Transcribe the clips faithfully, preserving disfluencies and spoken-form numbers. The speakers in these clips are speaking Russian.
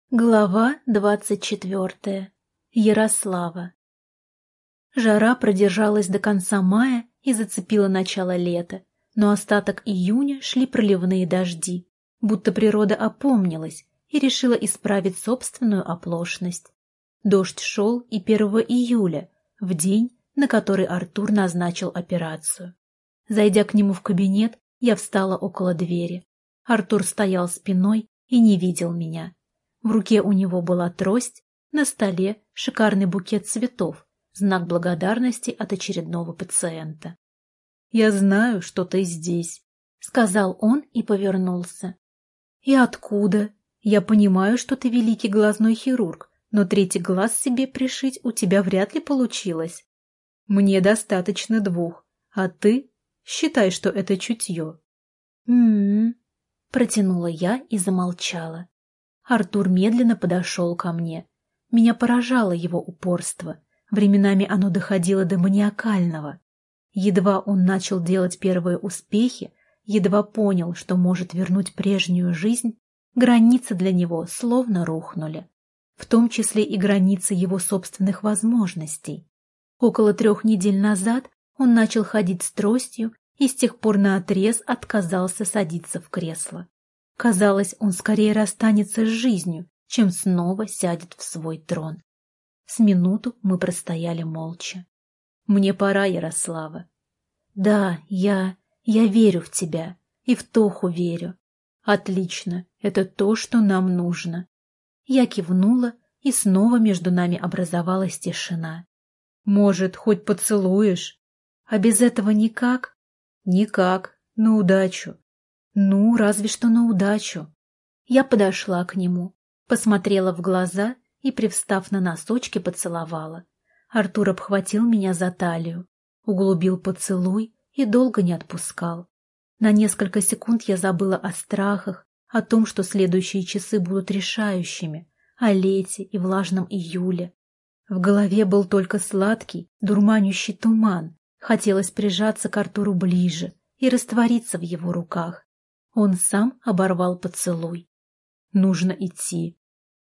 Глава двадцать четвертая. Ярослава. Жара продержалась до конца мая и зацепила начало лета, но остаток июня шли проливные дожди, будто природа опомнилась и решила исправить собственную оплошность. Дождь шел и первого июля, в день, на который Артур назначил операцию. Зайдя к нему в кабинет, я встала около двери. Артур стоял спиной и не видел меня. В руке у него была трость, на столе шикарный букет цветов, знак благодарности от очередного пациента. «Я знаю, что ты здесь», — сказал он и повернулся. «И откуда? Я понимаю, что ты великий глазной хирург, но третий глаз себе пришить у тебя вряд ли получилось. Мне достаточно двух, а ты считай, что это чутье». «М-м-м», протянула я и замолчала. Артур медленно подошел ко мне. Меня поражало его упорство. Временами оно доходило до маниакального. Едва он начал делать первые успехи, едва понял, что может вернуть прежнюю жизнь, границы для него словно рухнули. В том числе и границы его собственных возможностей. Около трех недель назад он начал ходить с тростью и с тех пор наотрез отказался садиться в кресло. Казалось, он скорее расстанется с жизнью, чем снова сядет в свой трон. С минуту мы простояли молча. «Мне пора, Ярослава». «Да, я... я верю в тебя. И в Тоху верю». «Отлично, это то, что нам нужно». Я кивнула, и снова между нами образовалась тишина. «Может, хоть поцелуешь?» «А без этого никак?» «Никак. На удачу». «Ну, разве что на удачу». Я подошла к нему, посмотрела в глаза и, привстав на носочки, поцеловала. Артур обхватил меня за талию, углубил поцелуй и долго не отпускал. На несколько секунд я забыла о страхах, о том, что следующие часы будут решающими, о лете и влажном июле. В голове был только сладкий, дурманящий туман. Хотелось прижаться к Артуру ближе и раствориться в его руках. Он сам оборвал поцелуй. «Нужно идти».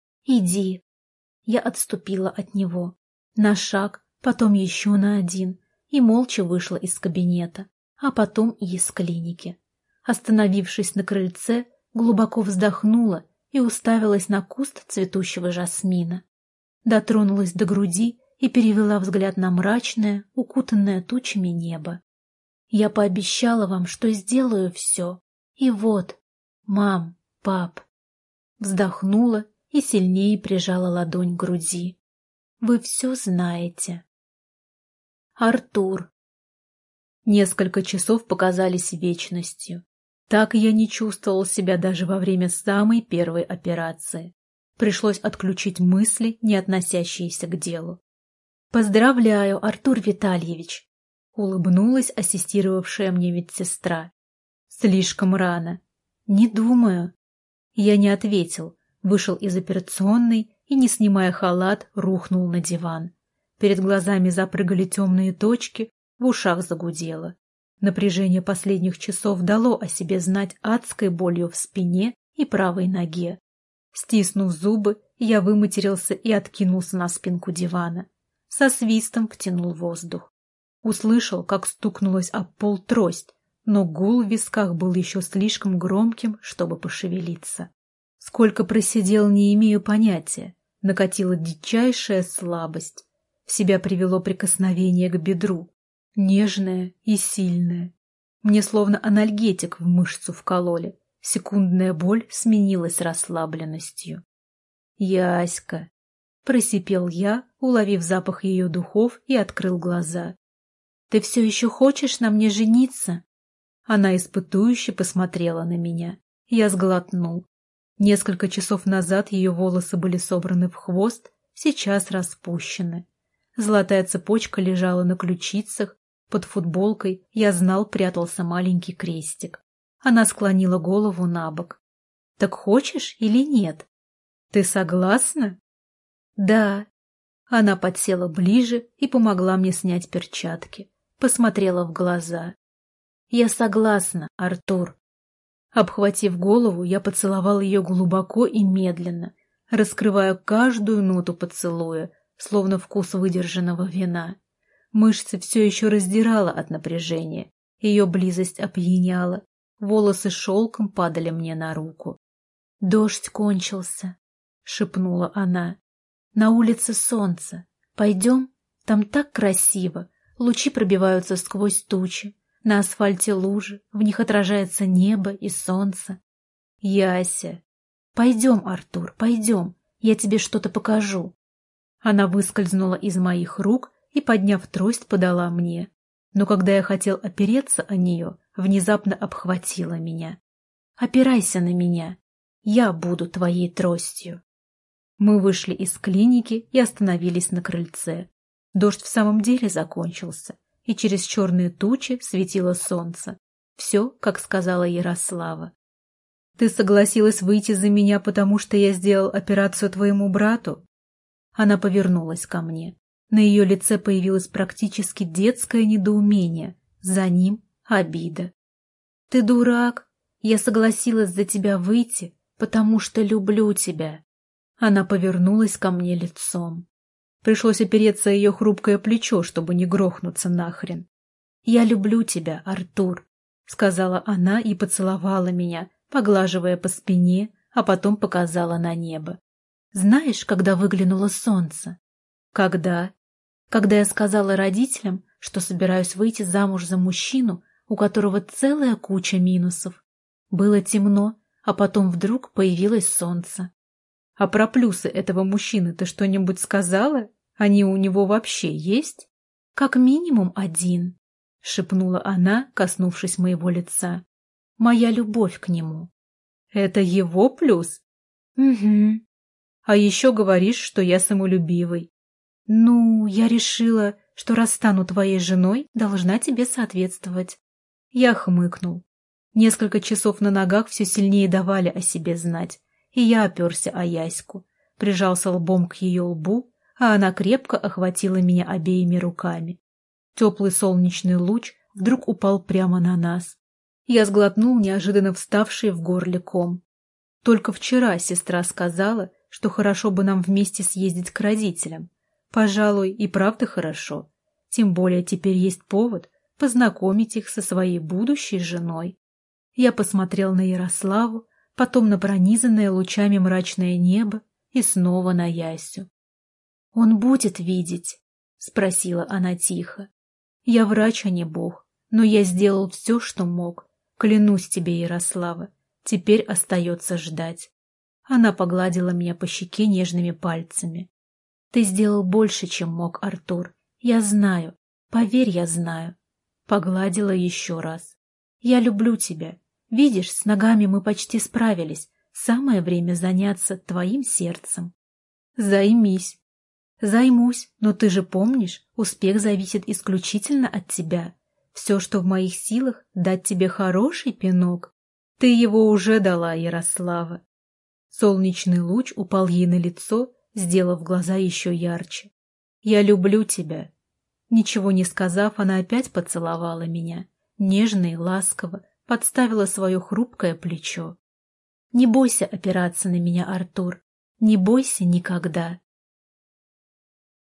«Иди». Я отступила от него. На шаг, потом еще на один, и молча вышла из кабинета, а потом и из клиники. Остановившись на крыльце, глубоко вздохнула и уставилась на куст цветущего жасмина. Дотронулась до груди и перевела взгляд на мрачное, укутанное тучами небо. «Я пообещала вам, что сделаю все. И вот, мам, пап». Вздохнула и сильнее прижала ладонь к груди. «Вы все знаете». Артур. Несколько часов показались вечностью. Так я не чувствовал себя даже во время самой первой операции. Пришлось отключить мысли, не относящиеся к делу. «Поздравляю, Артур Витальевич!» — улыбнулась ассистировавшая мне медсестра. «Слишком рано». «Не думаю». Я не ответил, вышел из операционной и, не снимая халат, рухнул на диван. Перед глазами запрыгали темные точки, в ушах загудело. Напряжение последних часов дало о себе знать адской болью в спине и правой ноге. Стиснув зубы, я выматерился и откинулся на спинку дивана. Со свистом втянул воздух. Услышал, как стукнулась об пол трость, но гул в висках был еще слишком громким, чтобы пошевелиться. Сколько просидел, не имею понятия. Накатила дичайшая слабость. В себя привело прикосновение к бедру. Нежное и сильное. Мне словно анальгетик в мышцу вкололи. Секундная боль сменилась расслабленностью. «Яська!» — просипел я, уловив запах ее духов, и открыл глаза. «Ты все еще хочешь на мне жениться?» Она испытующе посмотрела на меня. Я сглотнул. Несколько часов назад ее волосы были собраны в хвост, сейчас распущены. Золотая цепочка лежала на ключицах, под футболкой, я знал, прятался маленький крестик. Она склонила голову набок. «Так хочешь или нет? Ты согласна?» «Да». Она подсела ближе и помогла мне снять перчатки. Посмотрела в глаза. «Я согласна, Артур». Обхватив голову, я поцеловал ее глубоко и медленно. раскрываю каждую ноту поцелуя, словно вкус выдержанного вина. Мышцы все еще раздирало от напряжения, ее близость опьяняла, волосы шелком падали мне на руку. «Дождь кончился», — шепнула она. «На улице солнце. Пойдем? Там так красиво. Лучи пробиваются сквозь тучи. На асфальте лужи, в них отражается небо и солнце. Яся. Пойдем, Артур, пойдем. Я тебе что-то покажу». Она выскользнула из моих рук и, подняв трость, подала мне. Но когда я хотел опереться о нее, внезапно обхватила меня. «Опирайся на меня. Я буду твоей тростью». Мы вышли из клиники и остановились на крыльце. Дождь в самом деле закончился, и через черные тучи светило солнце. Все, как сказала Ярослава. «Ты согласилась выйти за меня, потому что я сделал операцию твоему брату?» Она повернулась ко мне. На ее лице появилось практически детское недоумение. За ним обида. «Ты дурак. Я согласилась за тебя выйти, потому что люблю тебя». Она повернулась ко мне лицом. Пришлось опереться о ее хрупкое плечо, чтобы не грохнуться нахрен. «Я люблю тебя, Артур», — сказала она и поцеловала меня, поглаживая по спине, а потом показала на небо. «Знаешь, когда выглянуло солнце?» «Когда?» «Когда я сказала родителям, что собираюсь выйти замуж за мужчину, у которого целая куча минусов. Было темно, а потом вдруг появилось солнце». «А про плюсы этого мужчины ты что-нибудь сказала? Они у него вообще есть?» «Как минимум один», — шепнула она, коснувшись моего лица. «Моя любовь к нему». «Это его плюс?» «Угу». «А еще говоришь, что я самолюбивый». «Ну, я решила, что раз стану твоей женой, должна тебе соответствовать». Я хмыкнул. Несколько часов на ногах все сильнее давали о себе знать, и я оперся о Яську, прижался лбом к ее лбу, а она крепко охватила меня обеими руками. Теплый солнечный луч вдруг упал прямо на нас. Я сглотнул неожиданно вставший в горле ком. Только вчера сестра сказала, что хорошо бы нам вместе съездить к родителям. Пожалуй, и правда хорошо. Тем более теперь есть повод познакомить их со своей будущей женой. Я посмотрел на Ярославу, потом на пронизанное лучами мрачное небо и снова на Ясю. «Он будет видеть?» — спросила она тихо. «Я врач, а не бог, но я сделал все, что мог. Клянусь тебе, Ярослава, теперь остается ждать». Она погладила меня по щеке нежными пальцами. «Ты сделал больше, чем мог, Артур. Я знаю. Поверь, я знаю». Погладила еще раз. «Я люблю тебя. Видишь, с ногами мы почти справились. Самое время заняться твоим сердцем». «Займись». «Займусь, но ты же помнишь, успех зависит исключительно от тебя. Все, что в моих силах, дать тебе хороший пинок. Ты его уже дала, Ярослава». Солнечный луч упал ей на лицо, сделав глаза еще ярче. «Я люблю тебя». Ничего не сказав, она опять поцеловала меня, нежно и ласково, подставила свое хрупкое плечо. «Не бойся опираться на меня, Артур. Не бойся никогда».